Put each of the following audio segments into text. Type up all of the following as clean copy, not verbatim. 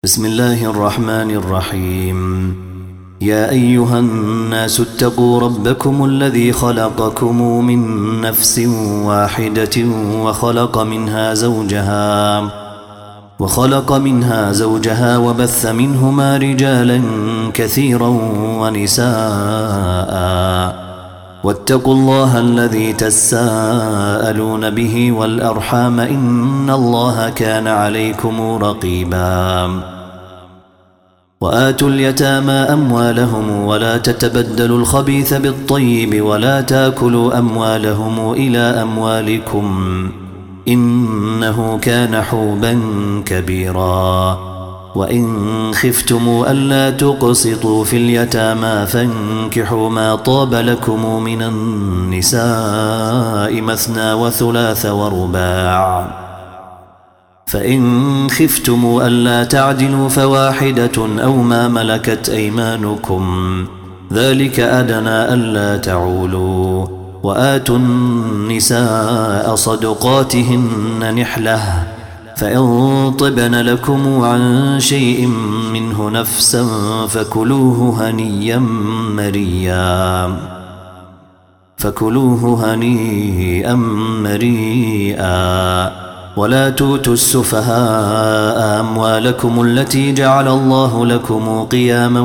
بسم الله الرحمن الرحيم. يا أيها الناس اتقوا ربكم الذي خلقكم من نفس واحدة وخلق منها زوجها وبث منهما رجالا كثيرا ونساء، واتقوا الله الذي تساءلون به والأرحام إن الله كان عليكم رقيبا. وآتوا اليتامى أموالهم ولا تتبدلوا الخبيث بالطيب ولا تاكلوا أموالهم إلى أموالكم إنه كان حوبا كبيرا. وإن خفتم ألا تقسطوا في اليتامى فانكحوا ما طاب لكم من النساء مثنى وثلاث ورباع، فإن خفتم ألا تعدلوا فواحدة أو ما ملكت أيمانكم ذلك أدنى ألا تعولوا. وآتوا النساء صدقاتهن نحلة، فإن طبن لكم عن شيء منه نفسا فكلوه هنيئا مريئا. ولا توتوا السفهاء أموالكم التي جعل الله لكم قياما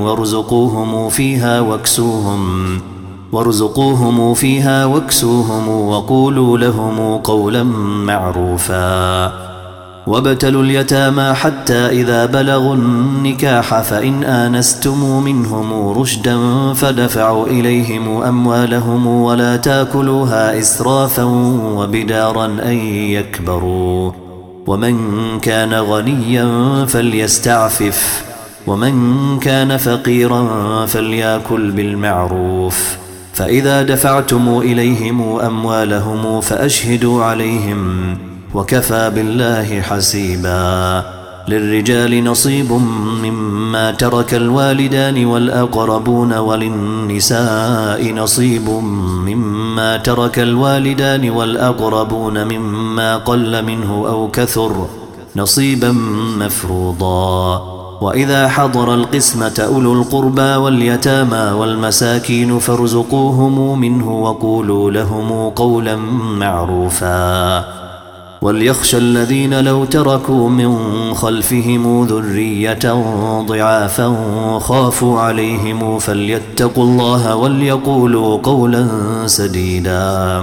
وارزقوهم فيها واكسوهم وقولوا لهم قولا معروفا. وابتلوا اليتامى حتى إذا بلغوا النكاح فإن آنستم منهم رشدا فدفعوا إليهم أموالهم ولا تاكلوها إسرافا وبدارا أن يكبروا. ومن كان غنيا فليستعفف ومن كان فقيرا فليأكل بالمعروف. فإذا دفعتم إليهم أموالهم فأشهدوا عليهم وكفى بالله حسيبا. للرجال نصيب مما ترك الوالدان والأقربون وللنساء نصيب مما ترك الوالدان والأقربون مما قل منه أو كثر نصيبا مفروضا. وإذا حضر القسمة أولو القربى واليتامى والمساكين فارزقوهم منه وقولوا لهم قولا معروفا. وليخشى الذين لو تركوا من خلفهم ذرية ضعافا خافوا عليهم فليتقوا الله وليقولوا قولا سديدا.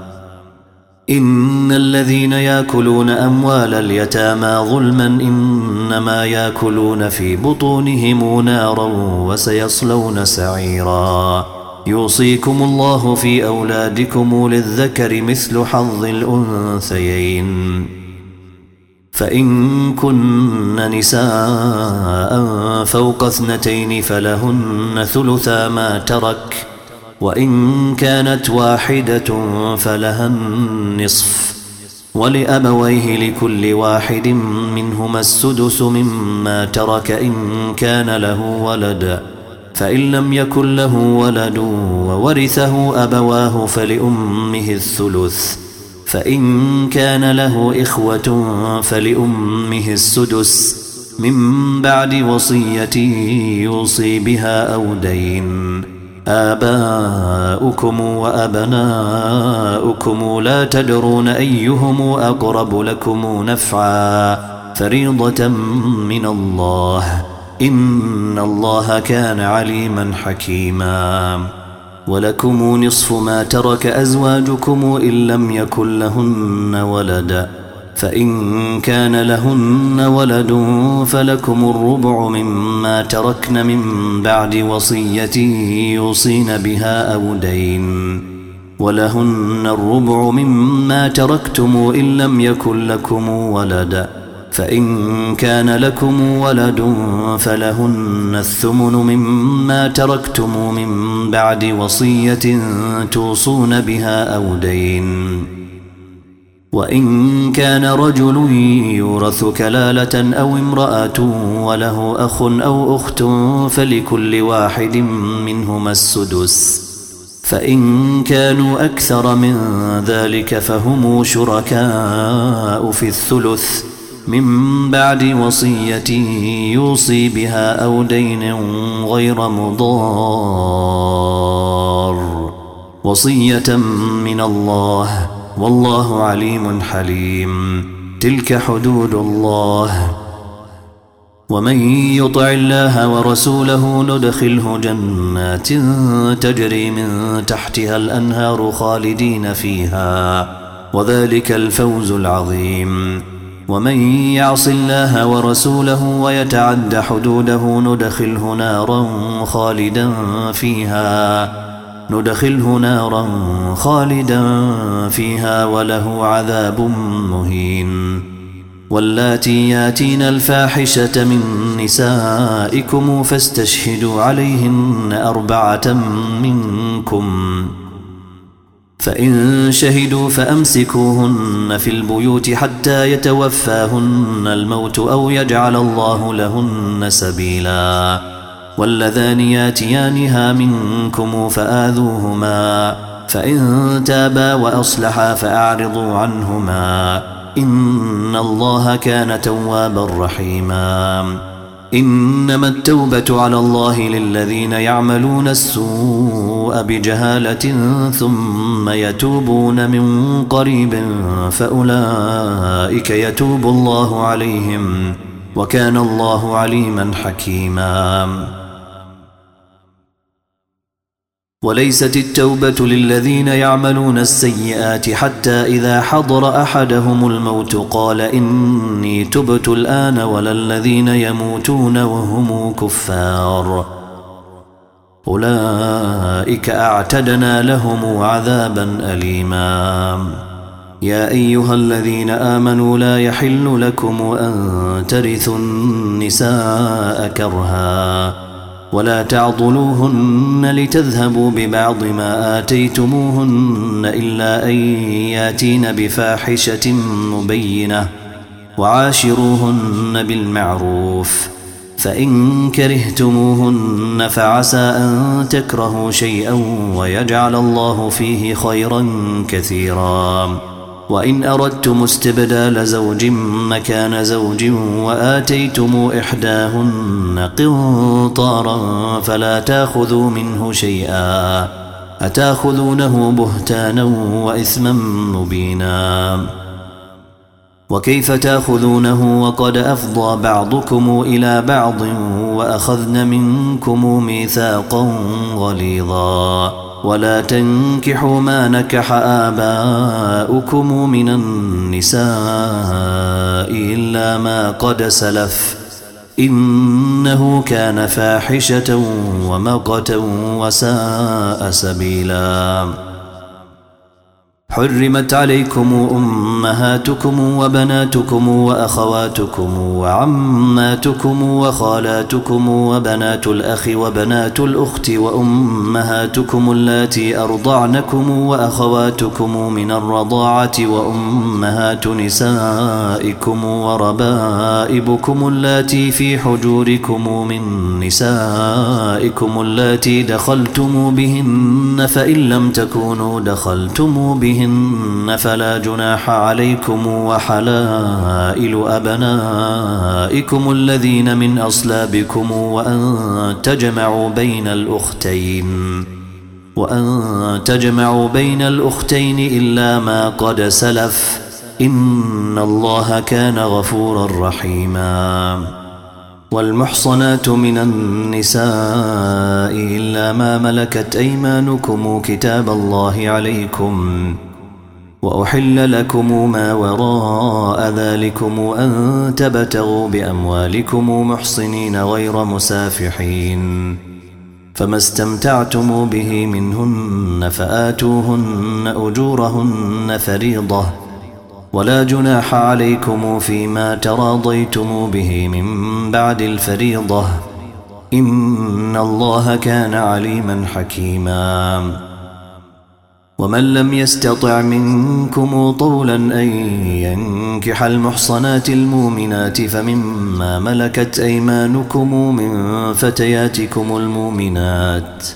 إن الذين يأكلون أموال اليتامى ظلما إنما يأكلون في بطونهم نارا وسيصلون سعيرا. يوصيكم الله في أولادكم للذكر مثل حظ الأنثيين، فإن كن نساء فوق 2 فلهن ثلثا ما ترك، وإن كانت واحدة فلها النصف، ولأبويه لكل واحد منهما السدس مما ترك إن كان له ولد، فإن لم يكن له ولد وورثه أبواه فلأمه الثلث، فإن كان له إخوة فلأمه السدس من بعد وصية يوصي بها أو دين. آباؤكم وأبناؤكم لا تدرون أيهم أقرب لكم نفعا فريضة من الله إن الله كان عليما حكيما. ولكم نصف ما ترك أزواجكم إن لم يكن لهن ولد، فإن كان لهن ولد فلكم الربع مما تركن من بعد وصية يوصين بها أو دين، ولهن الربع مما تركتم إن لم يكن لكم ولد، فإن كان لكم ولد فلهن الثمن مما تركتم من بعد وصية توصون بها أو دين. وإن كان رجل يورث كلالة أو امرأة وله أخ أو أخت فلكل واحد منهما السدس، فإن كانوا أكثر من ذلك فهم شركاء في الثلث، من بعد وصية يوصي بها أو دين غير مضار، وصية من الله، والله عليم حليم. تلك حدود الله، ومن يطع الله ورسوله ندخله جنات تجري من تحتها الأنهار خالدين فيها، وذلك الفوز العظيم. ومن يعص الله ورسوله ويتعد حدوده ندخله نارا خالدا فيها وله عذاب مهين. واللاتي ياتين الفاحشة من نسائكم فاستشهدوا عليهن 4 منكم، فإن شهدوا فأمسكوهن في البيوت حتى يتوفاهن الموت أو يجعل الله لهن سبيلا. واللذان ياتيانها منكم فآذوهما، فإن تابا وأصلحا فأعرضوا عنهما، إن الله كان توابا رحيما. إنما التوبة على الله للذين يعملون السوء بجهالة ثم يتوبون من قريب فأولئك يتوب الله عليهم، وكان الله عليما حكيما. وليست التوبة للذين يعملون السيئات حتى إذا حضر أحدهم الموت قال إني تبت الآن، ولا الذين يموتون وهم كفار، أولئك أعتدنا لهم عذابا أليما. يا أيها الذين آمنوا لا يحل لكم أن ترثوا النساء كرها، ولا تعضلوهن لتذهبوا ببعض ما آتيتموهن إلا أن ياتين بفاحشة مبينة، وعاشروهن بالمعروف، فإن كرهتموهن فعسى أن تكرهوا شيئا ويجعل الله فيه خيرا كثيرا. وإن أردتم استبدال زوج مكان زوج وآتيتم إحداهن قنطارا فلا تأخذوا منه شيئا، أتأخذونه بهتانا وإثما مبينا. وكيف تأخذونه وقد أفضى بعضكم إلى بعض وأخذن منكم ميثاقا غليظا. ولا تنكحوا ما نكح آباؤكم من النساء إلا ما قد سلف، إنه كان فاحشة ومقتا وساء سبيلا. حرمت عليكم أمهاتكم وبناتكم وأخواتكم وعماتكم وخالاتكم وبنات الأخ وبنات الأخت وأمهاتكم اللاتي أرضعنكم وأخواتكم من الرضاعة وأمهات نسائكم وربائبكم اللاتي في حجوركم من نسائكم اللاتي دخلتم بهن، فإن لم تكونوا دخلتم بهن فلا جناح عليكم، وحلائل أبنائكم الذين من أصلابكم وأن تجمعوا بين الأختين إلا ما قد سلف، إن الله كان غفورا رحيما. والمحصنات من النساء إلا ما ملكت أيمانكم كتاب الله عليكم، وأحل لكم ما وراء ذلكم أن تبتغوا بأموالكم محصنين غير مسافحين، فما استمتعتم به منهن فآتوهن أجورهن فريضة، ولا جناح عليكم فيما تراضيتم به من بعد الفريضة، إن الله كان عليما حكيما. ومن لم يستطع منكم طولا أن ينكح المحصنات المؤمنات فمما ملكت أيمانكم من فتياتكم المؤمنات،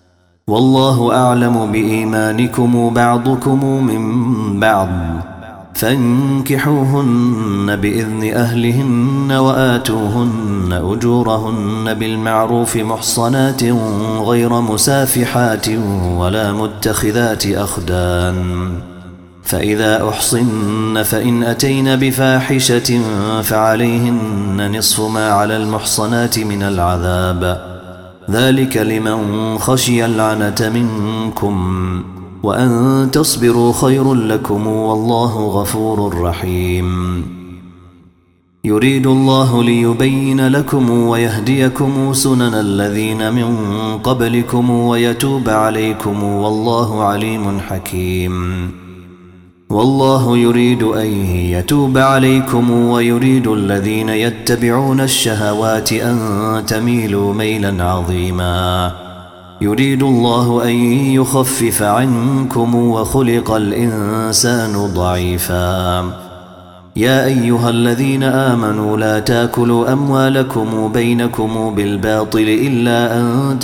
والله أعلم بإيمانكم بعضكم من بعض، فانكحوهن بإذن أهلهن وآتوهن أجورهن بالمعروف محصنات غير مسافحات ولا متخذات أخدان. فإذا أحصن فإن أتين بفاحشة فعليهن نصف ما على المحصنات من العذاب، ذلك لمن خشي العنة منكم، وأن تصبروا خير لكم والله غفور رحيم. يريد الله ليبين لكم ويهديكم سنن الذين من قبلكم ويتوب عليكم والله عليم حكيم. والله يريد أن يتوب عليكم ويريد الذين يتبعون الشهوات أن تميلوا ميلا عظيما. يريد الله أن يخفف عنكم وخلق الإنسان ضعيفا. يا أيها الذين آمنوا لا تاكلوا أموالكم بينكم بالباطل إلا أن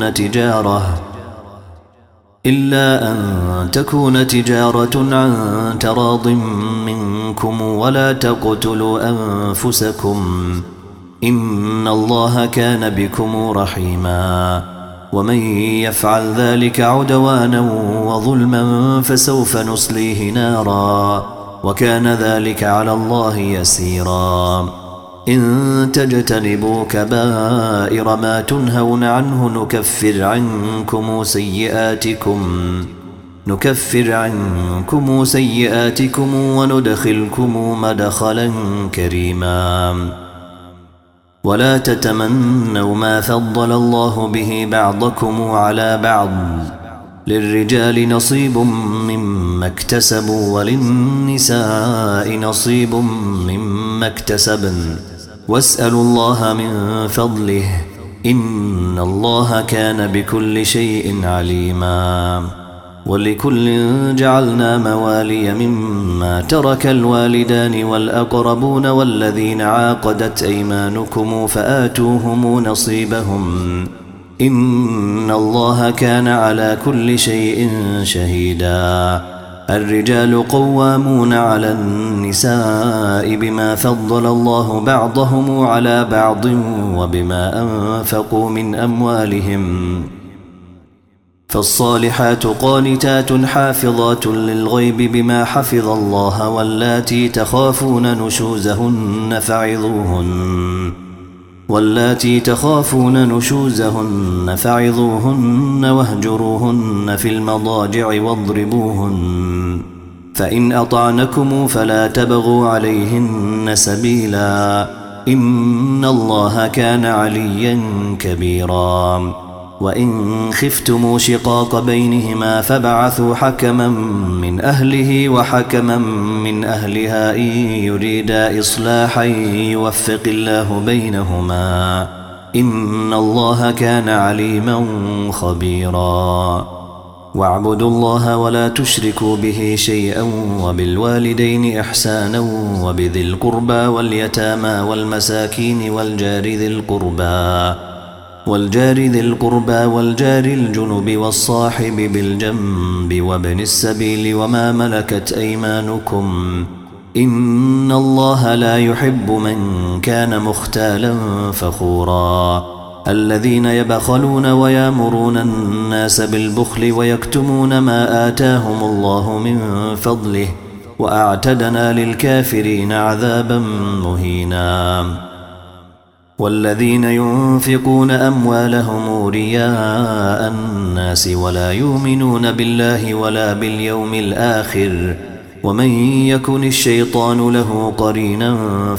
تكون تجارة عن تراض منكم ولا تقتلوا أنفسكم إن الله كان بكم رحيما. ومن يفعل ذلك عدوانا وظلما فسوف نصليه نارا وكان ذلك على الله يسيرا. إن تجتنبوا كبائر ما تنهون عنه نكفر عنكم سيئاتكم وندخلكم مدخلا كريما. ولا تتمنوا ما فضل الله به بعضكم على بعض، للرجال نصيب مما اكتسبوا وللنساء نصيب مما اكتسبن واسألوا الله من فضله إن الله كان بكل شيء عليما. ولكل جعلنا موالي مما ترك الوالدان والأقربون والذين عاقدت أيمانكم فآتوهم نصيبهم إن الله كان على كل شيء شهيدا. الرجال قوامون على النساء بما فضل الله بعضهم على بعض وبما أنفقوا من أموالهم، فالصالحات قانتات حافظات للغيب بما حفظ الله واللاتي تخافون نشوزهن فعظوهن واهجروهن في المضاجع واضربوهن، فإن أطعنكم فلا تبغوا عليهن سبيلا إن الله كان عليا كبيرا. وإن خفتموا شقاق بينهما فابعثوا حكما من أهله وحكما من أهلها إن يريدا إصلاحا يوفق الله بينهما إن الله كان عليما خبيرا. واعبدوا الله ولا تشركوا به شيئا وبالوالدين إحسانا وبذي القربى واليتامى والمساكين والجار ذي القربى والجار الجنب والصاحب بالجنب وابن السبيل وما ملكت أيمانكم إن الله لا يحب من كان مختالا فخورا. الذين يبخلون ويامرون الناس بالبخل ويكتمون ما آتاهم الله من فضله وأعتدنا للكافرين عذابا مهينا. والذين ينفقون أموالهم رياء الناس ولا يؤمنون بالله ولا باليوم الآخر ومن يكن الشيطان له قرينا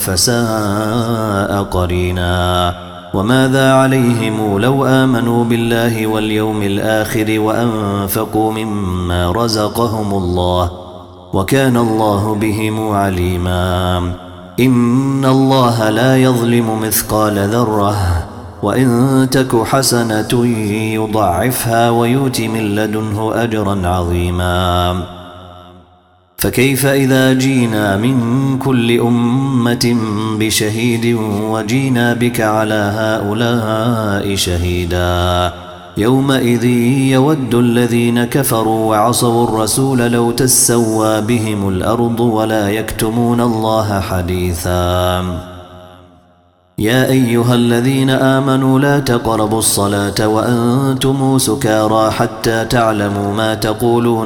فساء قرينا. وماذا عليهم لو آمنوا بالله واليوم الآخر وأنفقوا مما رزقهم الله وكان الله بهم عليما. إن الله لا يظلم مثقال ذرة وإن تك حسنة يضعفها ويؤت من لدنه أجرا عظيما. فكيف إذا جينا من كل أمة بشهيد وجينا بك على هؤلاء شهيدا يومئذ يود الذين كفروا وعصوا الرسول لو تسوى بهم الأرض ولا يكتمون الله حديثا. يا أيها الذين آمنوا لا تقربوا الصلاة وأنتم سكارى حتى تعلموا ما تقولون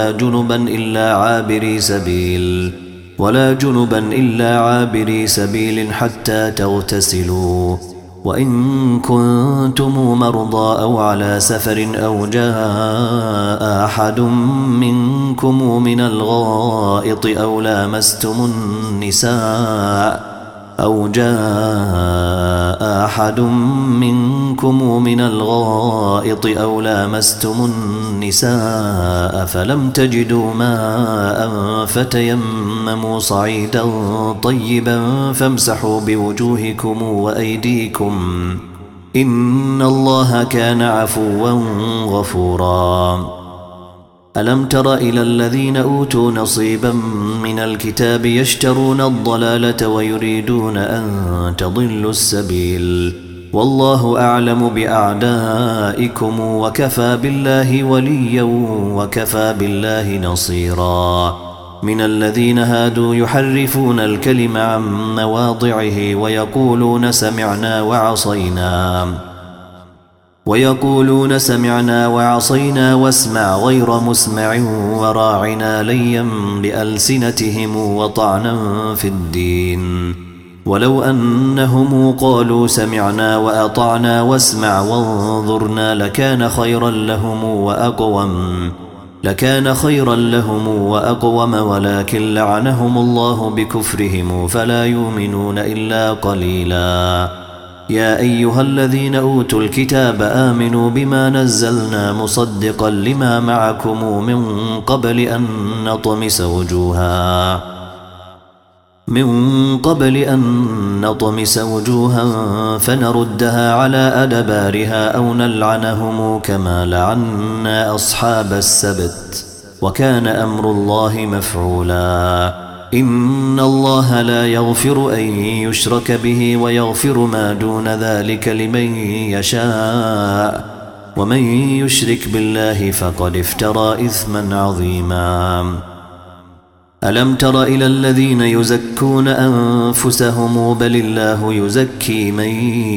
ولا جنبا إلا عابري سبيل حتى تغتسلوا، وإن كنتم مرضى أو على سفر أو جاء أحد منكم من الغائط أو لامستم النساء فلم تجدوا ماء فتيمموا صعيدا طيبا فامسحوا بوجوهكم وأيديكم إن الله كان عفوا غفورا. ألم تر إلى الذين أوتوا نصيبا من الكتاب يشترون الضلالة ويريدون أن تضلوا السبيل، والله أعلم بأعدائكم وكفى بالله وليا وكفى بالله نصيرا. من الذين هادوا يحرفون الكلم عن مواضعه ويقولون سمعنا وعصينا واسمع غير مسمع وراعنا ليا بألسنتهم وطعنا في الدين، ولو أنهم قالوا سمعنا وأطعنا واسمع وانظرنا لكان خيرا لهم وأقوم ولكن لعنهم الله بكفرهم فلا يؤمنون إلا قليلا. يا أيها الذين أوتوا الكتاب آمنوا بما نزلنا مصدقا لما معكم من قبل أن نطمس وجوها فنردها على أدبارها أو نلعنهم كما لعنا أصحاب السبت وكان أمر الله مفعولا. إن الله لا يغفر أن يشرك به ويغفر ما دون ذلك لمن يشاء، ومن يشرك بالله فقد افترى إثما عظيما. ألم تر إلى الذين يزكون أنفسهم بل الله يزكي من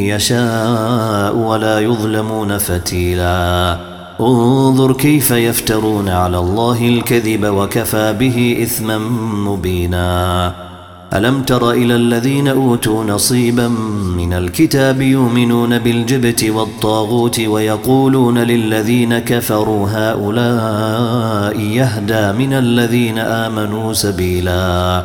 يشاء ولا يظلمون فتيلا. انظر كيف يفترون على الله الكذب وكفى به إثما مبينا. ألم تر إلى الذين أوتوا نصيبا من الكتاب يؤمنون بالجبت والطاغوت ويقولون للذين كفروا هؤلاء يهدى من الذين آمنوا سبيلا.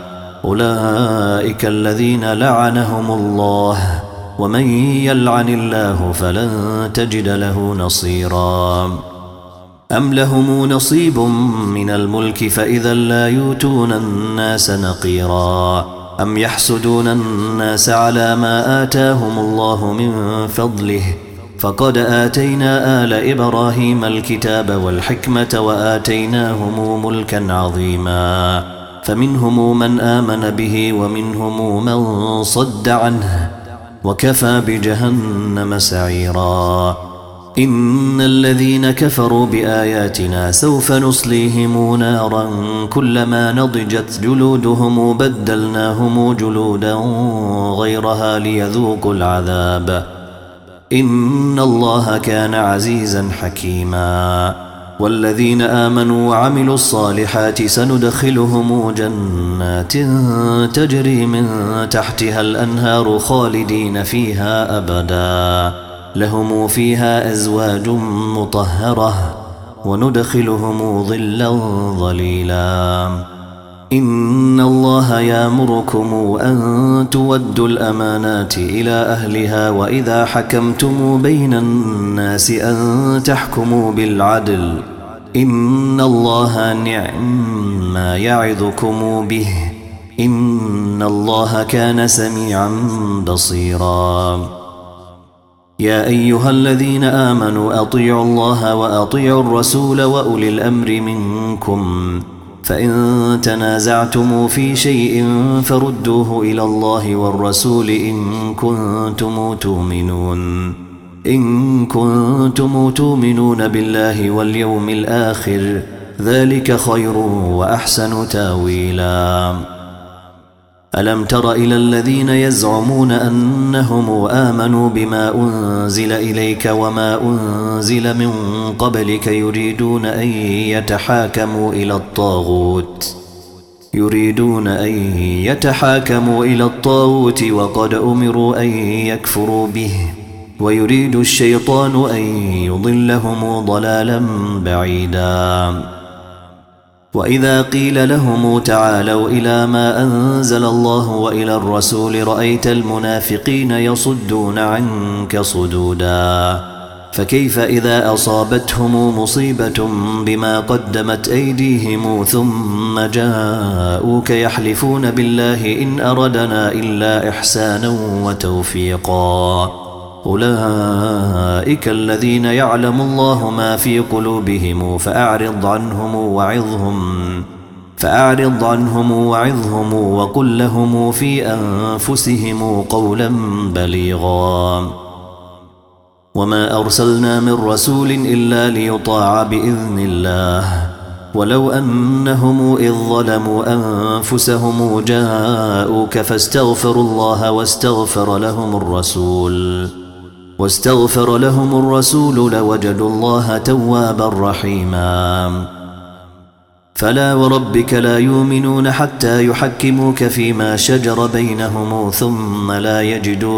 أولئك الذين لعنهم الله ومن يلعن الله فلن تجد له نصيرا. أم لهم نصيب من الملك فإذا لا يؤتون الناس نقيرا. أم يحسدون الناس على ما آتاهم الله من فضله فقد آتينا آل إبراهيم الكتاب والحكمة وآتيناهم ملكا عظيما، فمنهم من آمن به ومنهم من صد عنه وكفى بجهنم سعيرا. إن الذين كفروا بآياتنا سوف نصليهم نارا كلما نضجت جلودهم بدلناهم جلودا غيرها ليذوقوا العذاب إن الله كان عزيزا حكيما. والذين آمنوا وعملوا الصالحات سندخلهم جنات تجري من تحتها الأنهار خالدين فيها أبدا لهم فيها أزواج مطهرة وندخلهم ظلا ظليلا. إن الله يأمركم أن تودوا الأمانات إلى أهلها وإذا حكمتم بين الناس أن تحكموا بالعدل إن الله نعم ما يعظكم به إن الله كان سميعا بصيرا. يا أيها الذين آمنوا أطيعوا الله وأطيعوا الرسول وأولي الأمر منكم فإن تنازعتم في شيء فردوه إلى الله والرسول إن كنتم تؤمنون إن كنتم تؤمنون بالله واليوم الآخر ذلك خير وأحسن تاويلا. ألم تر إلى الذين يزعمون أنهم آمنوا بما أنزل إليك وما أنزل من قبلك يريدون أن يتحاكموا إلى الطاغوت وقد أمروا أن يكفروا به ويريد الشيطان أن يضلهم ضلالا بعيدا. وإذا قيل لهم تعالوا إلى ما أنزل الله وإلى الرسول رأيت المنافقين يصدون عنك صدودا. فكيف إذا أصابتهم مصيبة بما قدمت أيديهم ثم جاءوك يحلفون بالله إن أردنا إلا إحسانا وتوفيقا أولئك الذين يعلم الله ما في قلوبهم فأعرض عنهم وعظهم وقل لهم في أنفسهم قولا بليغا. وما أرسلنا من رسول إلا ليطاع بإذن الله ولو أنهم إذ ظلموا أنفسهم جاءوك فاستغفروا الله واستغفر لهم الرسول لوجدوا الله توابا رحيما. فلا وربك لا يؤمنون حتى يحكموك فيما شجر بينهم ثم لا يجدوا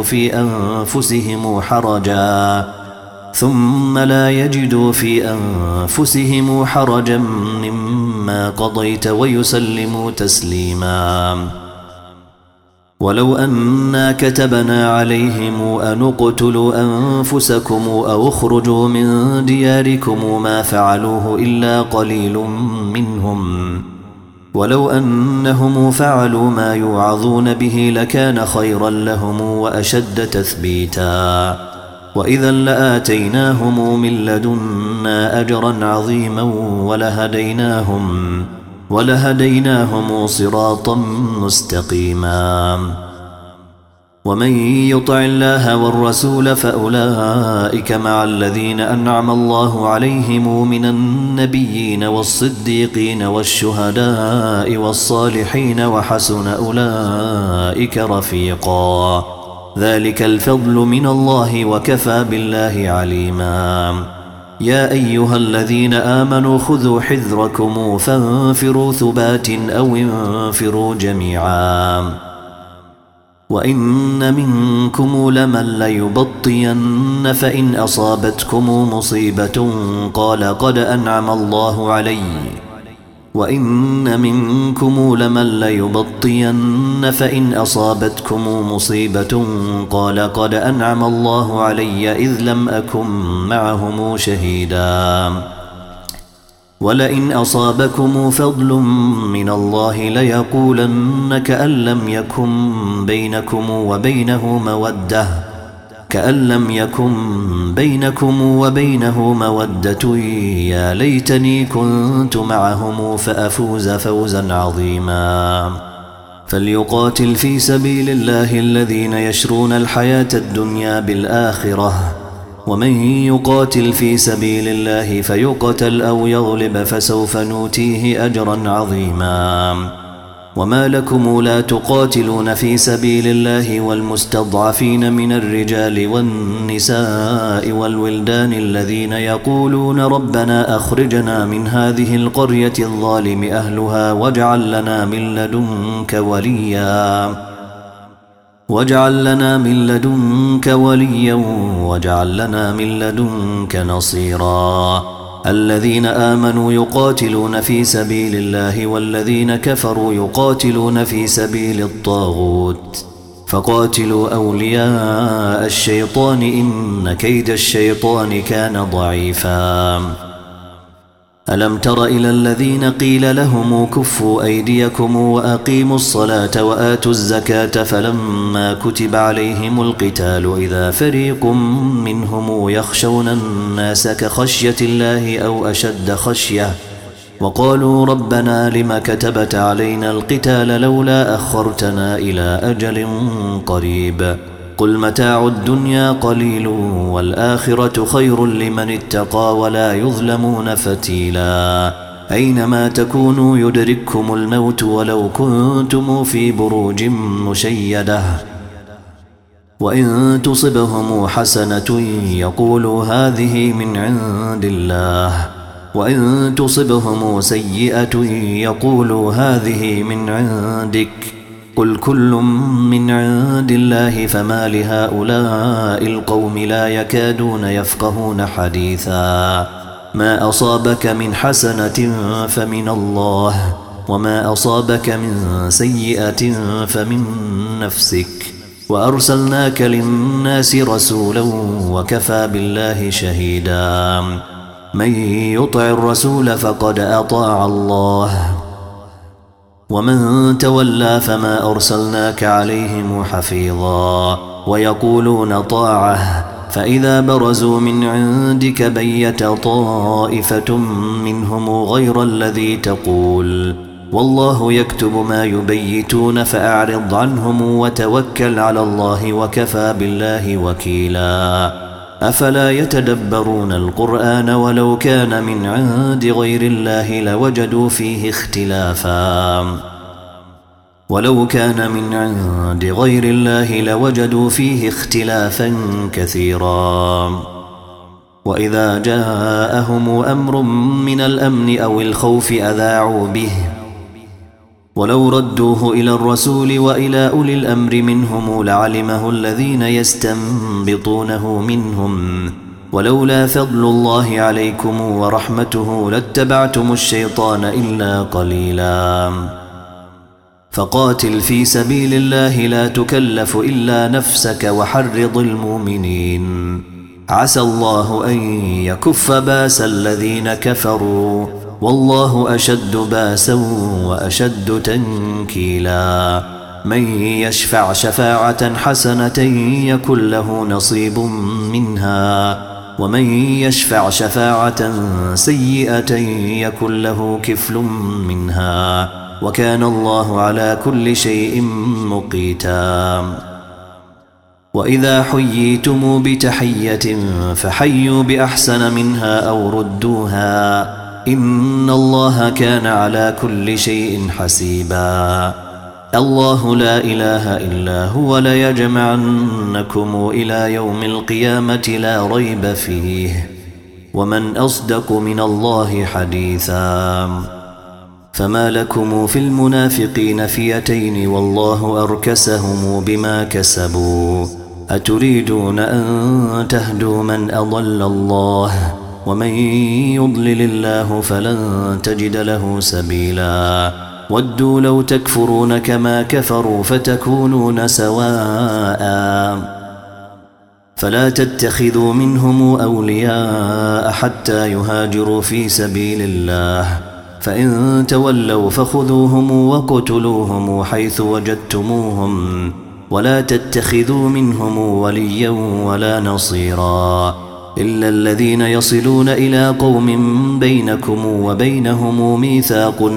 في أنفسهم حرجا مما قضيت ويسلموا تسليما. ولو أنا كتبنا عليهم أن اقتلوا أنفسكم أو اخرجوا من دياركم ما فعلوه إلا قليل منهم ولو أنهم فعلوا ما يوعظون به لكان خيرا لهم وأشد تثبيتا وإذا لآتيناهم من لدنا أجرا عظيما ولهديناهم صراطا مستقيما. ومن يطع الله والرسول فأولئك مع الذين أنعم الله عليهم من النبيين والصديقين والشهداء والصالحين وحسن أولئك رفيقا ذلك الفضل من الله وكفى بالله عليما. يا أيها الذين آمنوا خذوا حذركم فانفروا ثبات أو انفروا جميعا. وإن منكم لمن ليبطين فإن أصابتكم مصيبة قال قد أنعم الله علي وإن منكم لمن ليبطين فإن أصابتكم مصيبة قال قد أنعم الله علي إذ لم أكن معهم شهيدا ولئن أصابكم فضل من الله ليقولن كأن لم يكن بينكم وبينه مودة يا ليتني كنت معهم فأفوز فوزا عظيما. فليقاتل في سبيل الله الذين يشرون الحياة الدنيا بالآخرة ومن يقاتل في سبيل الله فيقتل أو يغلب فسوف نؤتيه أجرا عظيما. وما لكم لا تقاتلون في سبيل الله والمستضعفين من الرجال والنساء والولدان الذين يقولون ربنا أخرجنا من هذه القرية الظالم أهلها واجعل لنا من لدنك نصيرا. الذين آمنوا يقاتلون في سبيل الله والذين كفروا يقاتلون في سبيل الطاغوت فقاتلوا أولياء الشيطان إن كيد الشيطان كان ضعيفا. ألم تر إلى الذين قيل لهم كفوا أيديكم وأقيموا الصلاة وآتوا الزكاة فلما كتب عليهم القتال إذا فريق منهم يخشون الناس كخشية الله أو أشد خشية وقالوا ربنا لم كتبت علينا القتال لولا أخرتنا إلى أجل قريب قل متاع الدنيا قليل والآخرة خير لمن اتقى ولا يظلمون فتيلا أينما تكونوا يدرككم الموت ولو كنتم في بروج مشيدة وإن تصبهم حسنة يقولوا هذه من عند الله وإن تصبهم سيئة يقولوا هذه من عندك قل كل من عند الله فما لهؤلاء القوم لا يكادون يفقهون حديثا ما أصابك من حسنة فمن الله وما أصابك من سيئة فمن نفسك وأرسلناك للناس رسولا وكفى بالله شهيدا من يطع الرسول فقد أطاع الله ومن تولى فما أرسلناك عليهم حفيظا ويقولون طاعة فإذا برزوا من عندك بيت طائفة منهم غير الذي تقول والله يكتب ما يبيتون فأعرض عنهم وتوكل على الله وكفى بالله وكيلا أفلا يتدبرون القرآن ولو كان من عند غير الله لوجدوا فيه اختلافا كثيرا وإذا جاءهم أمر من الأمن أو الخوف أذاعوا به ولو ردوه إلى الرسول وإلى أولي الأمر منهم لعلمه الذين يستنبطونه منهم ولولا فضل الله عليكم ورحمته لاتبعتم الشيطان إلا قليلا فقاتل في سبيل الله لا تكلف إلا نفسك وحرض المؤمنين عسى الله أن يكف باس الذين كفروا والله أشد باسا وأشد تنكيلا من يشفع شفاعة حسنة يكن له نصيب منها ومن يشفع شفاعة سيئة يكن له كفل منها وكان الله على كل شيء مقيتا وإذا حييتم بتحية فحيوا بأحسن منها أو ردوها إن الله كان على كل شيء حسيبا الله لا إله إلا هو ليجمعنكم إلى يوم القيامة لا ريب فيه ومن أصدق من الله حديثا فما لكم في المنافقين فئتين والله أركسهم بما كسبوا أتريدون أن تهدوا من أضل الله ومن يضلل الله فلن تجد له سبيلا ودوا لو تكفرون كما كفروا فتكونون سواء فلا تتخذوا منهم أولياء حتى يهاجروا في سبيل الله فإن تولوا فخذوهم وقتلوهم حيث وجدتموهم ولا تتخذوا منهم وليا ولا نصيرا إلا الذين يصلون إلى قوم بينكم وبينهم ميثاق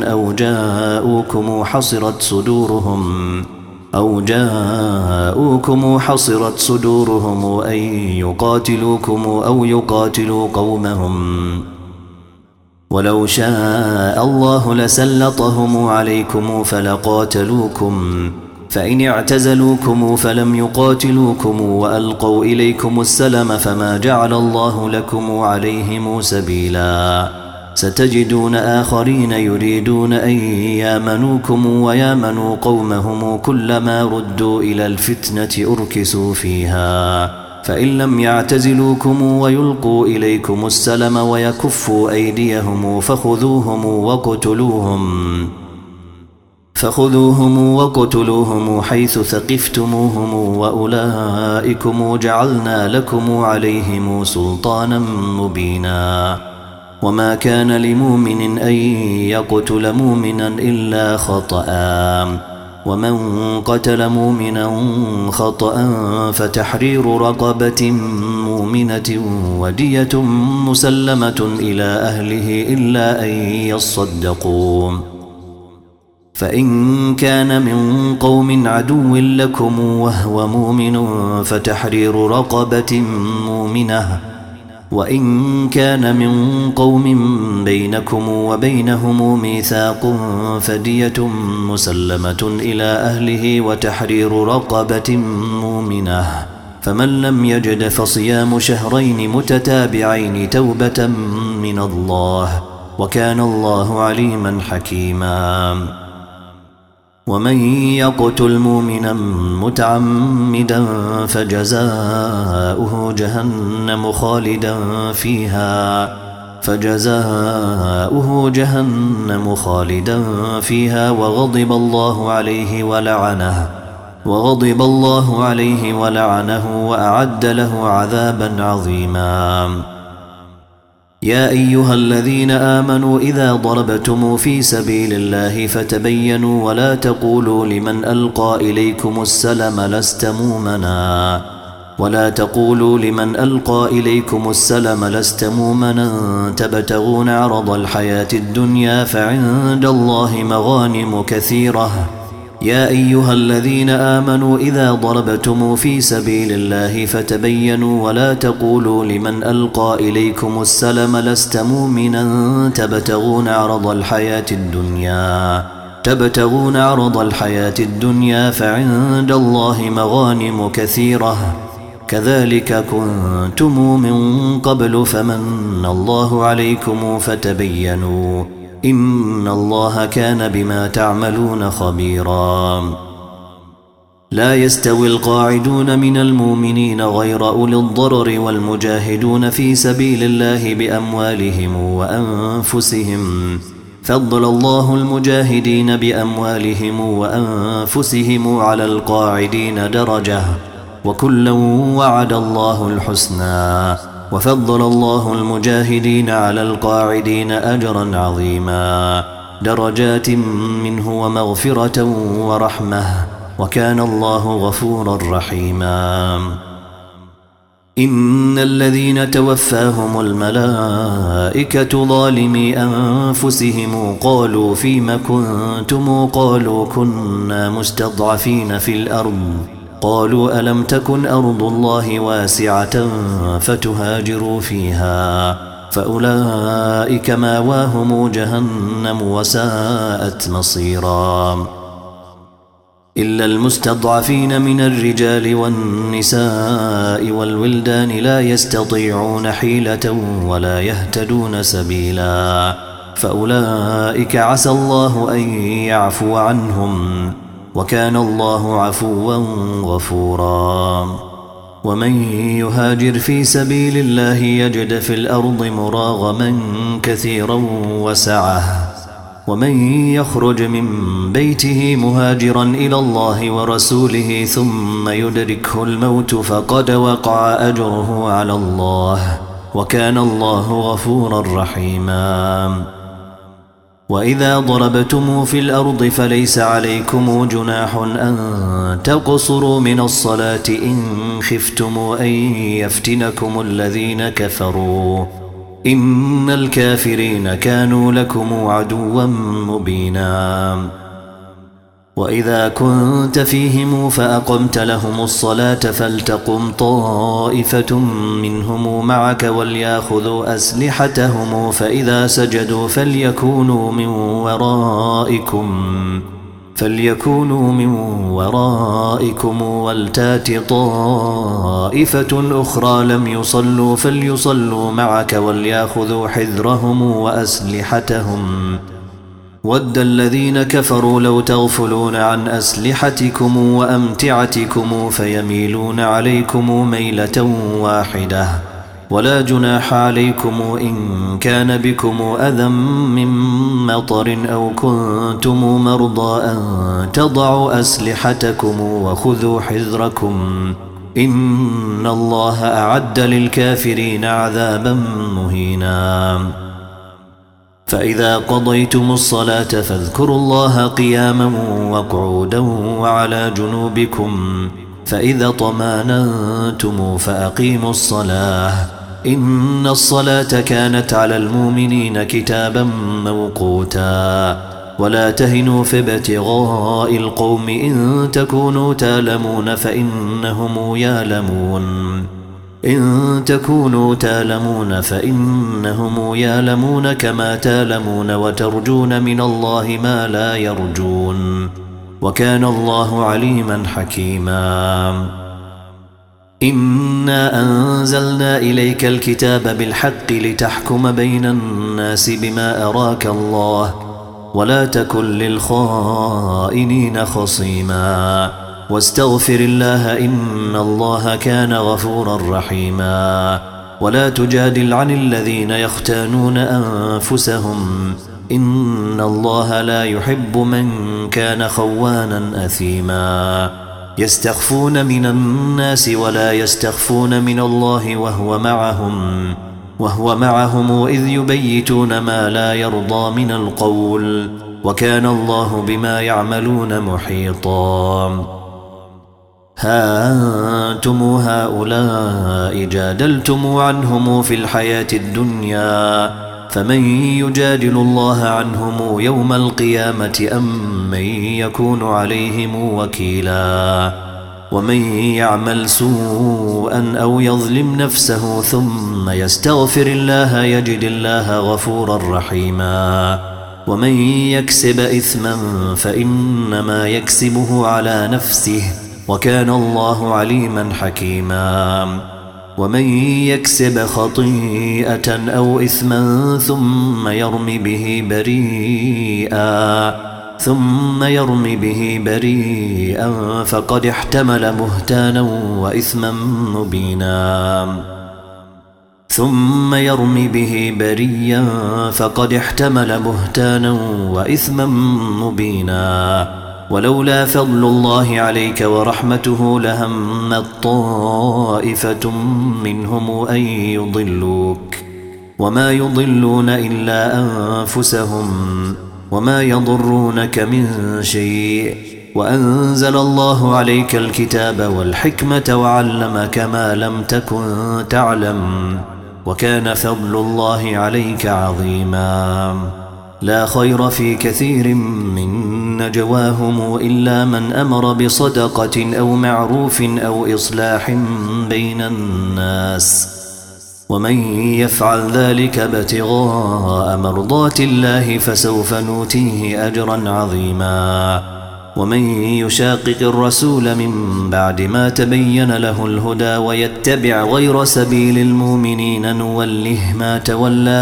أو جاءوكم حصرت صدورهم أن يقاتلوكم أو يقاتلوا قومهم ولو شاء الله لسلطهم عليكم فلقاتلوكم فإن اعتزلوكم فلم يقاتلوكم وألقوا إليكم السلم فما جعل الله لكم عليهم سبيلا ستجدون آخرين يريدون أن يامنوكم ويامنوا قومهم كلما ردوا إلى الفتنة أركسوا فيها فإن لم يعتزلوكم ويلقوا إليكم السلم ويكفوا أيديهم فخذوهم وقتلوهم حيث ثقفتموهم وأولئكم جعلنا لكم عليهم سلطانا مبينا وما كان لمؤمن أن يقتل مؤمنا إلا خطأ ومن قتل مؤمنا خطأ فتحرير رقبة مؤمنة ودية مسلمة إلى أهله إلا أن يصدقوا فإن كان من قوم عدو لكم وهو مؤمن فتحرير رقبة مؤمنة، وإن كان من قوم بينكم وبينهم ميثاق فدية مسلمة إلى أهله وتحرير رقبة مؤمنة، فمن لم يجد فصيام شهرين متتابعين توبة من الله، وكان الله عليما حكيما. ومن يقتل مؤمنا متعمدا فجزاؤه جهنم خالدا فيها وغضب الله عليه ولعنه وأعد له عذابا عظيما. يا أيها الذين آمنوا إذا ضربتم في سبيل الله فتبينوا ولا تقولوا لمن ألقى إليكم السلم لست مؤمنا تبتغون عرض الحياة الدنيا فعند الله مغانم كثيرة. يا أيها الذين آمنوا إذا ضربتم في سبيل الله فتبينوا ولا تقولوا لمن ألقى إليكم السلم لست مؤمنا تبتغون عرض الحياة الدنيا فعند الله مغانم كثيرة. كذلك كنتم من قبل فمن الله عليكم فتبينوا إن الله كان بما تعملون خبيرا. لا يستوي القاعدون من المؤمنين غير أولي الضرر والمجاهدون في سبيل الله بأموالهم وأنفسهم، فضل الله المجاهدين بأموالهم وأنفسهم على القاعدين درجة، وكلا وعد الله الحسنى، وفضل الله المجاهدين على القاعدين أجرا عظيما، درجات منه ومغفرة ورحمة، وكان الله غفورا رحيما. إن الذين توفاهم الملائكة ظالمي أنفسهم قالوا فيم كنتم؟ قالوا كنا مستضعفين في الأرض. قالوا ألم تكن أرض الله واسعة فتهاجروا فيها، فأولئك ماواهم جهنم وساءت مصيرا. إلا المستضعفين من الرجال والنساء والولدان لا يستطيعون حيلة ولا يهتدون سبيلا، فأولئك عسى الله أن يعفو عنهم، وكان الله عفوا غفورا. ومن يهاجر في سبيل الله يجد في الأرض مراغما كثيرا وسعة، ومن يخرج من بيته مهاجرا إلى الله ورسوله ثم يدركه الموت فقد وقع أجره على الله، وكان الله غفورا رحيما. وإذا ضربتم في الأرض فليس عليكم جناح أن تقصروا من الصلاة إن خفتم أن يفتنكم الذين كفروا، إن الكافرين كانوا لكم عدوا مبينا. وإذا كنت فيهم فأقمت لهم الصلاة فلتقم طائفة منهم معك وليأخذوا أسلحتهم، فإذا سجدوا فليكونوا من ورائكم ولتات طائفة أخرى لم يصلوا فليصلوا معك وليأخذوا حذرهم وأسلحتهم. ود الذين كفروا لو تغفلون عن أسلحتكم وأمتعتكم فيميلون عليكم ميلة واحدة، ولا جناح عليكم إن كان بكم أذى من مطر أو كنتم مرضى أن تضعوا أسلحتكم وخذوا حذركم، إن الله أعد للكافرين عذابا مهينا. فإذا قضيتم الصلاة فاذكروا الله قياما وقعودا وعلى جنوبكم، فإذا طمأننتم فأقيموا الصلاة، إن الصلاة كانت على المؤمنين كتابا موقوتا. ولا تهنوا في ابتغاء القوم إن تكونوا تالمون فإنهم يالمون كما تالمون وترجون من الله ما لا يرجون وكان الله عليما حكيما إنا أنزلنا إليك الكتاب بالحق لتحكم بين الناس بما أراك الله ولا تكن للخائنين خصيما واستغفر الله إن الله كان غفورا رحيما ولا تجادل عن الذين يختانون أنفسهم إن الله لا يحب من كان خوانا أثيما يستخفون من الناس ولا يستخفون من الله وهو معهم إذ يبيتون ما لا يرضى من القول وكان الله بما يعملون محيطا ها أنتم هؤلاء جادلتم عنهم في الحياة الدنيا فمن يجادل الله عنهم يوم القيامة أم من يكون عليهم وكيلا ومن يعمل سوءا أو يظلم نفسه ثم يستغفر الله يجد الله غفورا رحيما ومن يكسب إثما فإنما يكسبه على نفسه وكان الله عليما حكيما ومن يكسب خطيئة أو إثما ثم يرمي به بريئا فقد احتمل بهتانا وإثما مبينا ولولا فضل الله عليك ورحمته لهمت طائفة منهم أن يضلوك وما يضلون إلا أنفسهم وما يضرونك من شيء وأنزل الله عليك الكتاب والحكمة وعلمك ما لم تكن تعلم وكان فضل الله عليك عظيما لا خير في كثير من نجواهم إلا من أمر بصدقة أو معروف أو إصلاح بين الناس ومن يفعل ذلك ابتغاء مرضات الله فسوف نؤتيه أجرا عظيما ومن يشاقق الرسول من بعد ما تبين له الهدى ويتبع غير سبيل المؤمنين نوله ما تولى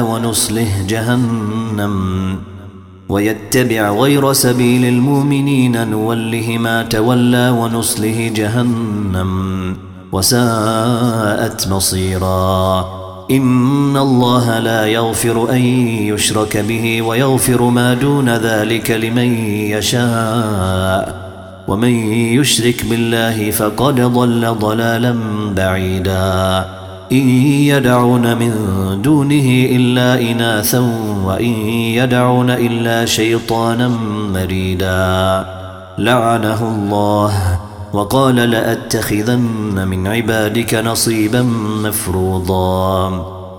ونصله جهنم وساءت مصيرا إن الله لا يغفر أن يشرك به ويغفر ما دون ذلك لمن يشاء ومن يشرك بالله فقد ضل ضلالا بعيدا إن يدعون من دونه إلا إناثا وإن يدعون إلا شيطانا مريدا لعنه الله وقال لأتخذن من عبادك نصيبا مفروضا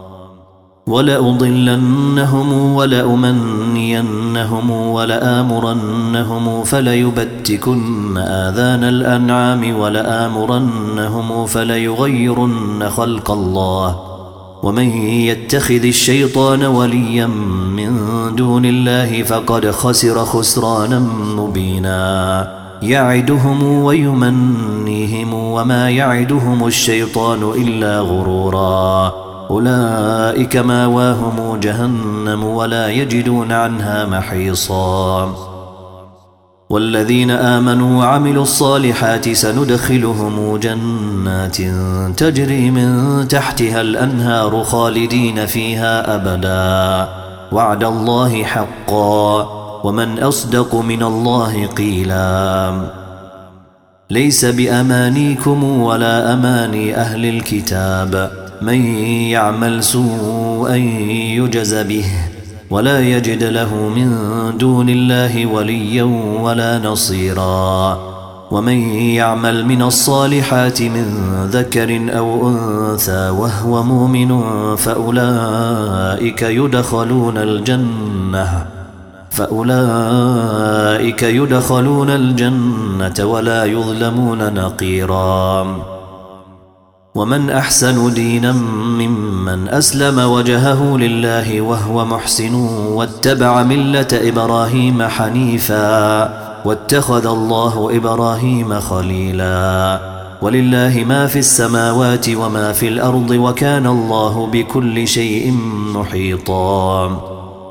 ولأضلنهم ولأمنينهم ولآمرنهم فليبتكن آذان الأنعام ولآمرنهم فليغيرن خلق الله ومن يتخذ الشيطان وليا من دون الله فقد خسر خسرانا مبينا يعدهم ويمنيهم وما يعدهم الشيطان إلا غرورا أولئك ماواهم جهنم ولا يجدون عنها محيصا والذين آمنوا وعملوا الصالحات سندخلهم جنات تجري من تحتها الأنهار خالدين فيها أبدا وعد الله حقا ومن أصدق من الله قيلا ليس بأمانيكم ولا أماني أهل الكتاب من يعمل سوءا يجز به ولا يجد له من دون الله وليا ولا نصيرا ومن يعمل من الصالحات من ذكر أو أنثى وهو مؤمن فأولئك فأولئك يدخلون الجنة ولا يظلمون نقيرا. ومن أحسن دينا ممن أسلم وجهه لله وهو محسن واتبع ملة إبراهيم حنيفا واتخذ الله إبراهيم خليلا. ولله ما في السماوات وما في الأرض وكان الله بكل شيء محيطا.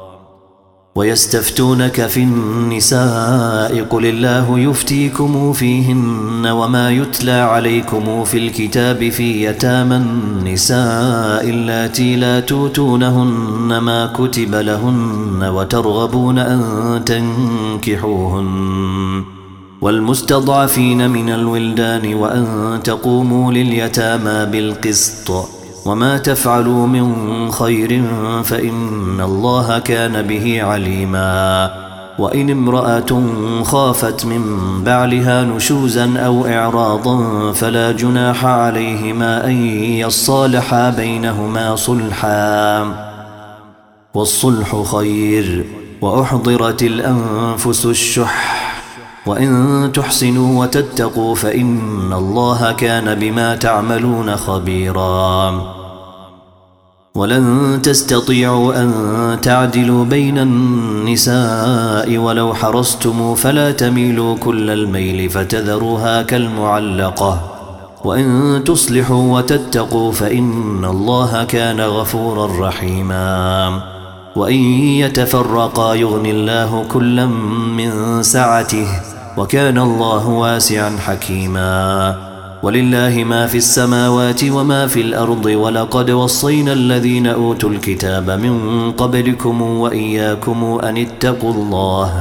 ويستفتونك في النساء قل الله يفتيكم فيهن وما يتلى عليكم في الكتاب في يتامى النساء اللاتي لا توتونهن ما كتب لهن وترغبون أن تنكحوهن والمستضعفين من الولدان وأن تقوموا لليتامى بالقسط وما تفعلوا من خير فإن الله كان به عليما. وإن امرأة خافت من بعلها نشوزا أو إعراضا فلا جناح عليهما أن يصالحا بينهما صلحا والصلح خير. وأحضرت الأنفس الشح وإن تحسنوا وتتقوا فإن الله كان بما تعملون خبيرا. ولن تستطيعوا أن تعدلوا بين النساء ولو حرصتم فلا تميلوا كل الميل فتذروها كالمعلقة. وإن تصلحوا وتتقوا فإن الله كان غفورا رحيما. وإن يتفرقا يغني الله كلا من سعته وكان الله واسعا حكيما. ولله ما في السماوات وما في الأرض ولقد وصينا الذين أوتوا الكتاب من قبلكم وإياكم أن اتقوا الله.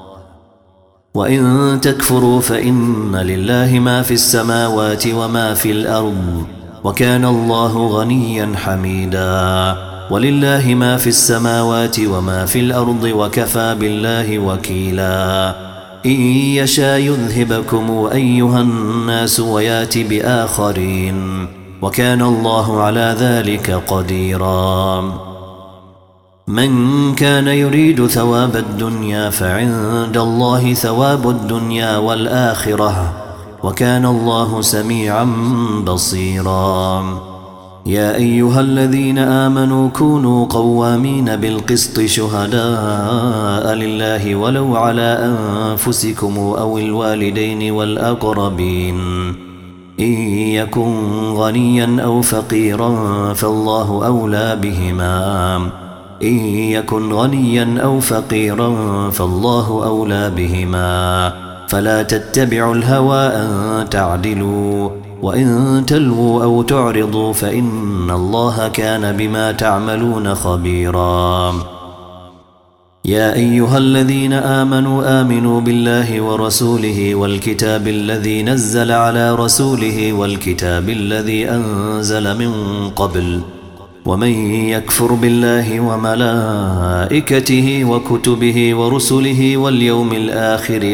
وإن تكفروا فإن لله ما في السماوات وما في الأرض وكان الله غنيا حميدا. ولله ما في السماوات وما في الأرض وكفى بالله وكيلا. إن يشاء يذهبكم أيها الناس ويات بآخرين وكان الله على ذلك قديرا. من كان يريد ثواب الدنيا فعند الله ثواب الدنيا والآخرة وكان الله سميعا بصيرا. يا أيها الذين آمنوا كونوا قوامين بالقسط شهداء لله ولو على أنفسكم أو الوالدين والأقربين. إن يكن غنيا أو فقيرا فالله أولى بهما. إن يكن غنيا أو فقيرا فالله أولى بهما. فلا تتبعوا الهوى أن تعدلوا وإن تلووا أو تعرضوا فإن الله كان بما تعملون خبيرا. يا أيها الذين آمنوا بالله ورسوله والكتاب الذي نزل على رسوله والكتاب الذي أنزل من قبل ومن يكفر بالله وملائكته وكتبه ورسله واليوم الآخر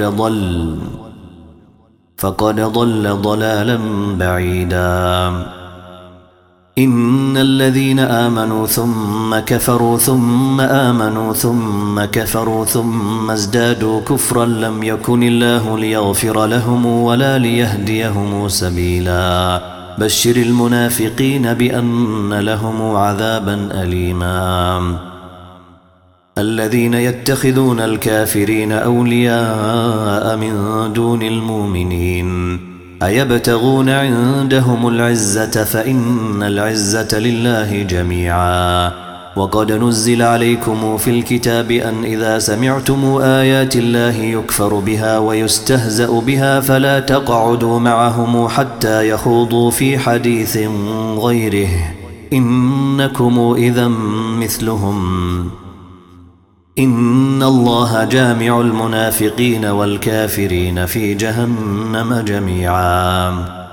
فقد ضل ضلالا بعيدا. إن الذين آمنوا ثم كفروا ثم آمنوا ثم كفروا ثم ازدادوا كفرا لم يكن الله ليغفر لهم ولا ليهديهم سبيلا. بشر المنافقين بأن لهم عذابا أليما. الذين يتخذون الكافرين أولياء من دون المؤمنين أيبتغون عندهم العزة فإن العزة لله جميعا. وقد نزل عليكم في الكتاب أن إذا سمعتم آيات الله يكفر بها ويستهزأ بها فلا تقعدوا معهم حتى يخوضوا في حديث غيره إنكم إذا مثلهم. إن الله جامع المنافقين والكافرين في جهنم جميعا.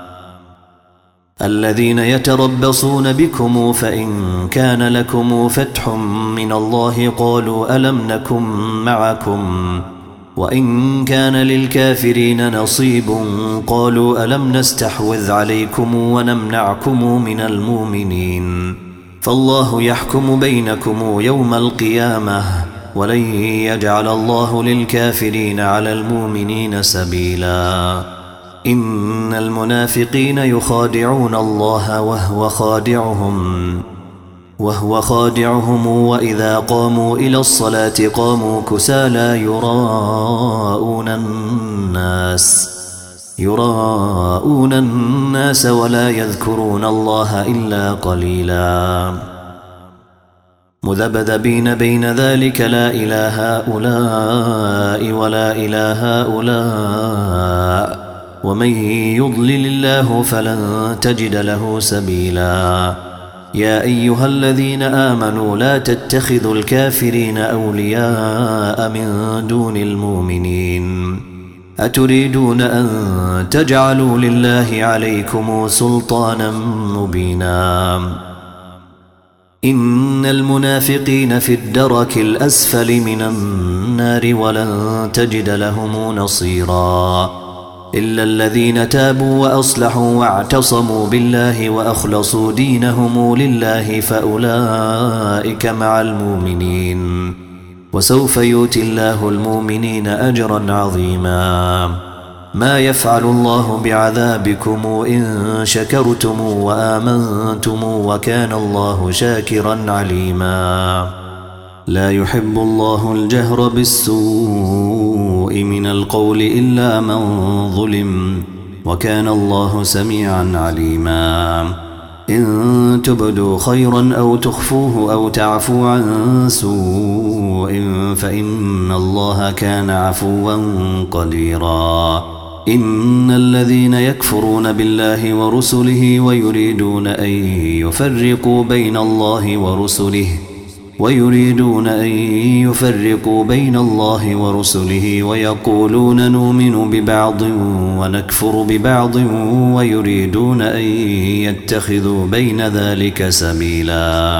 الذين يتربصون بكم فإن كان لكم فتح من الله قالوا ألم نكن معكم وإن كان للكافرين نصيب قالوا ألم نستحوذ عليكم ونمنعكم من المؤمنين. فالله يحكم بينكم يوم القيامة ولن يجعل الله للكافرين على المؤمنين سبيلا إن المنافقين يخادعون الله وهو خادعهم وإذا قاموا إلى الصلاة قاموا كسالى يراءون الناس ولا يذكرون الله إلا قليلا مذبذبين بين ذلك لا إله هؤلاء ولا إله هؤلاء ومن يضلل الله فلن تجد له سبيلا يا أيها الذين آمنوا لا تتخذوا الكافرين أولياء من دون المؤمنين أتريدون أن تجعلوا لله عليكم سلطانا مبينا إن المنافقين في الدرك الأسفل من النار ولن تجد لهم نصيرا إلا الذين تابوا وأصلحوا واعتصموا بالله وأخلصوا دينهم لله فأولئك مع المؤمنين وسوف يؤتي الله المؤمنين أجرا عظيما ما يفعل الله بعذابكم إن شكرتم وآمنتم وكان الله شاكرا عليما لا يحب الله الجهر بالسوء من القول إلا من ظلم وكان الله سميعا عليما إن تبدوا خيرا أو تخفوه أو تعفوا عن سوء فإن الله كان عفوا قديرا إن الذين يكفرون بالله ورسله ويريدون أن يفرقوا بين الله ورسله ويقولون نؤمن ببعض ونكفر ببعض ويريدون أن يتخذوا بين ذلك سبيلا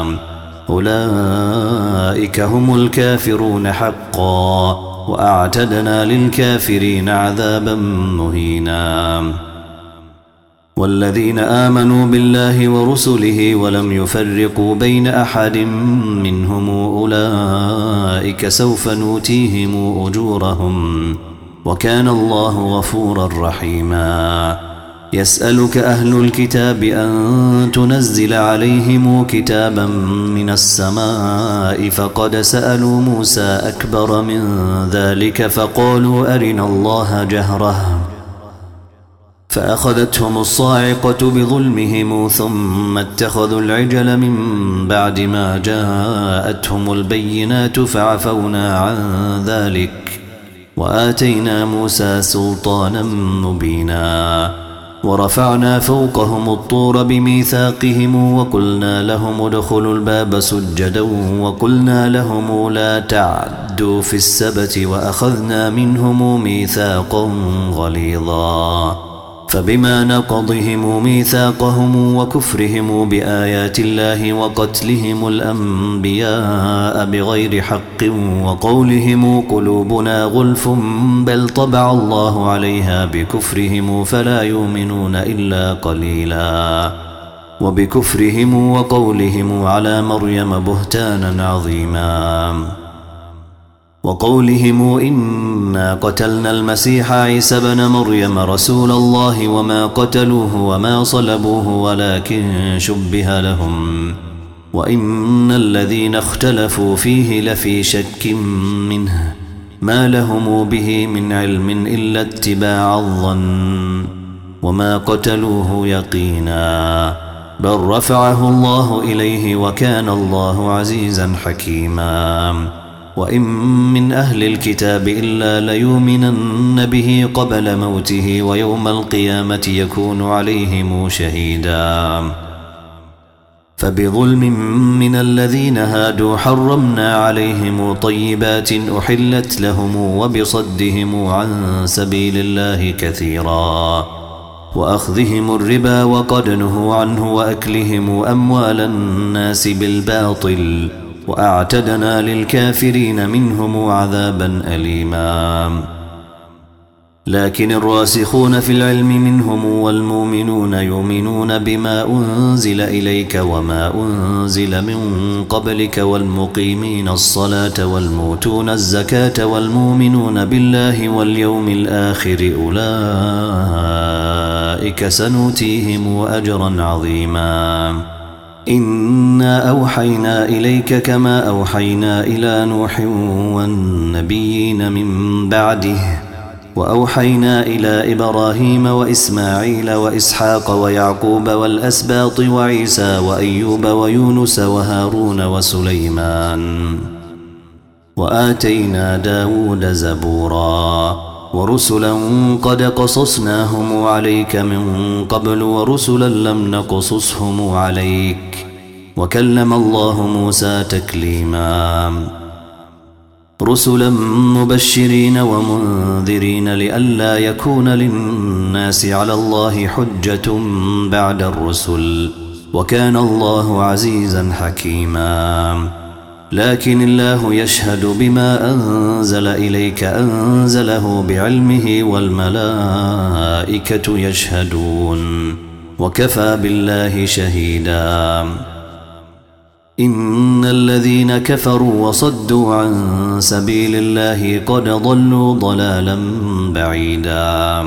أولئك هم الكافرون حقا وأعتدنا للكافرين عذابا مهينا والذين آمنوا بالله ورسله ولم يفرقوا بين أحد منهم أولئك سوف نؤتيهم أجورهم وكان الله غفورا رحيما يسألك أهل الكتاب أن تنزل عليهم كتابا من السماء فقد سألوا موسى أكبر من ذلك فقالوا أرنا الله جهرة فأخذتهم الصاعقة بظلمهم ثم اتخذوا العجل من بعد ما جاءتهم البينات فعفونا عن ذلك وآتينا موسى سلطانا مبينا ورفعنا فوقهم الطور بميثاقهم وقلنا لهم ادخلوا الباب سجدا وقلنا لهم لا تعدوا في السبت وأخذنا منهم ميثاقا غليظا فبما نقضهم ميثاقهم وكفرهم بآيات الله وقتلهم الأنبياء بغير حق وقولهم قلوبنا غلف بل طبع الله عليها بكفرهم فلا يؤمنون إلا قليلا وبكفرهم وقولهم على مريم بهتانا عظيما وقولهم إنا قتلنا المسيح عيسى بن مريم رسول الله وما قتلوه وما صلبوه ولكن شبه لهم وإن الذين اختلفوا فيه لفي شك منه ما لهم به من علم إلا اتباع الظن وما قتلوه يقينا بل رفعه الله إليه وكان الله عزيزا حكيما وإن من أهل الكتاب إلا ليؤمنن به قبل موته ويوم القيامة يكون عليهم شهيدا فبظلم من الذين هادوا حرمنا عليهم طيبات أحلت لهم وبصدهم عن سبيل الله كثيرا وأخذهم الربا وقد نهوا عنه وأكلهم أموال الناس بالباطل وأعتدنا للكافرين منهم عذابا أليما لكن الراسخون في العلم منهم والمؤمنون يؤمنون بما أنزل إليك وما أنزل من قبلك والمقيمين الصلاة والموتون الزكاة والمؤمنون بالله واليوم الآخر أولئك سنؤتيهم أجرا عظيما. إنا أوحينا إليك كما أوحينا إلى نوح والنبيين من بعده وأوحينا إلى إبراهيم وإسماعيل وإسحاق ويعقوب والأسباط وعيسى وأيوب ويونس وهارون وسليمان وآتينا داود زبورا ورسلا قد قصصناهم عليك من قبل ورسلا لم نقصصهم عليك وكلم الله موسى تكليما. رسلا مبشرين ومنذرين لئلا يكون للناس على الله حجة بعد الرسل وكان الله عزيزا حكيما. لكن الله يشهد بما أنزل إليك أنزله بعلمه والملائكة يشهدون وكفى بالله شهيدا. إن الذين كفروا وصدوا عن سبيل الله قد ضلوا ضلالا بعيدا.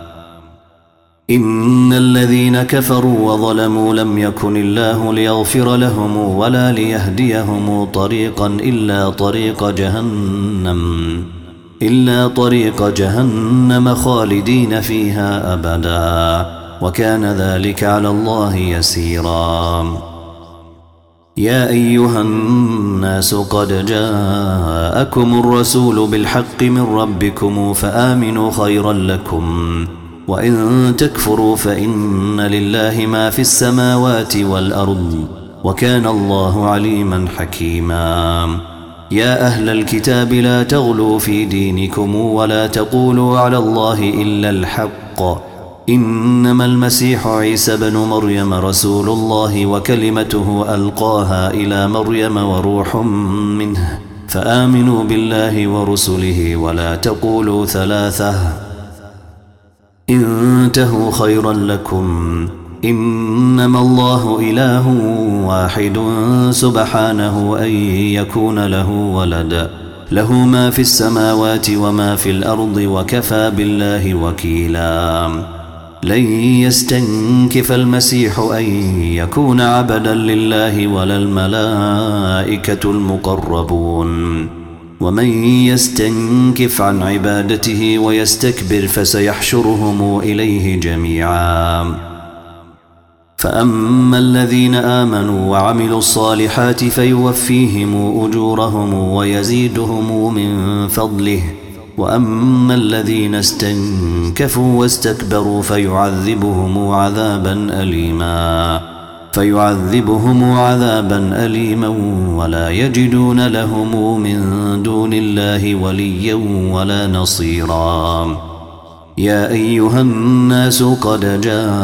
إن الذين كفروا وظلموا لم يكن الله ليغفر لهم ولا ليهديهم طريقا إلا طريق جهنم خالدين فيها أبدا وكان ذلك على الله يسيرا. يا أيها الناس قد جاءكم الرسول بالحق من ربكم فآمنوا خيرا لكم وإن تكفروا فإن لله ما في السماوات والأرض وكان الله عليما حكيما. يا أهل الكتاب لا تغلوا في دينكم ولا تقولوا على الله إلا الحق إنما المسيح عيسى بن مريم رسول الله وكلمته ألقاها إلى مريم وروح منه فآمنوا بالله ورسله ولا تقولوا ثلاثة انتهوا خيرا لكم إنما الله إله واحد سبحانه أن يكون له ولد له ما في السماوات وما في الأرض وكفى بالله وكيلا. لن يستنكف المسيح أن يكون عبدا لله ولا الملائكة المقربون ومن يستنكف عن عبادته ويستكبر فسيحشرهم إليه جميعا. فأما الذين آمنوا وعملوا الصالحات فيوفيهم أجورهم ويزيدهم من فضله وأما الذين استنكفوا واستكبروا فيعذبهم عذابا أليما ولا يجدون لهم من دون الله وليا ولا نصيرا. يا أيها الناس قد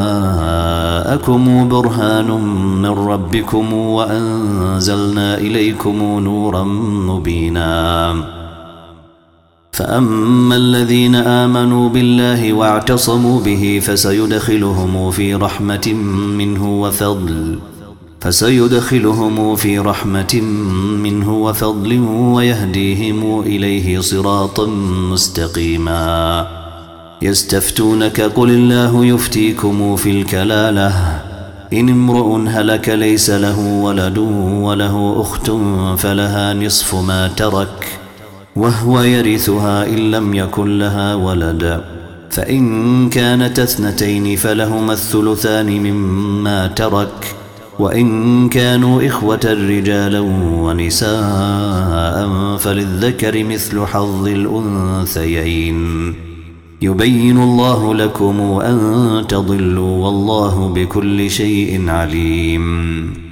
جاءكم برهان من ربكم وأنزلنا إليكم نورا مبينا. فأما الذين آمنوا بالله واعتصموا به فسيدخلهم في رحمة منه وفضل ويهديهم إليه صراطا مستقيما. يستفتونك قل الله يفتيكم في الكلالة إن امرؤ هلك ليس له ولد وله أخت فلها نصف ما ترك وهو يرثها إن لم يكن لها ولد فإن كانت اثنتين فلهما الثلثان مما ترك وإن كانوا إخوة رجالا ونساء فللذكر مثل حظ الأنثيين يبين الله لكم أن تضلوا والله بكل شيء عليم.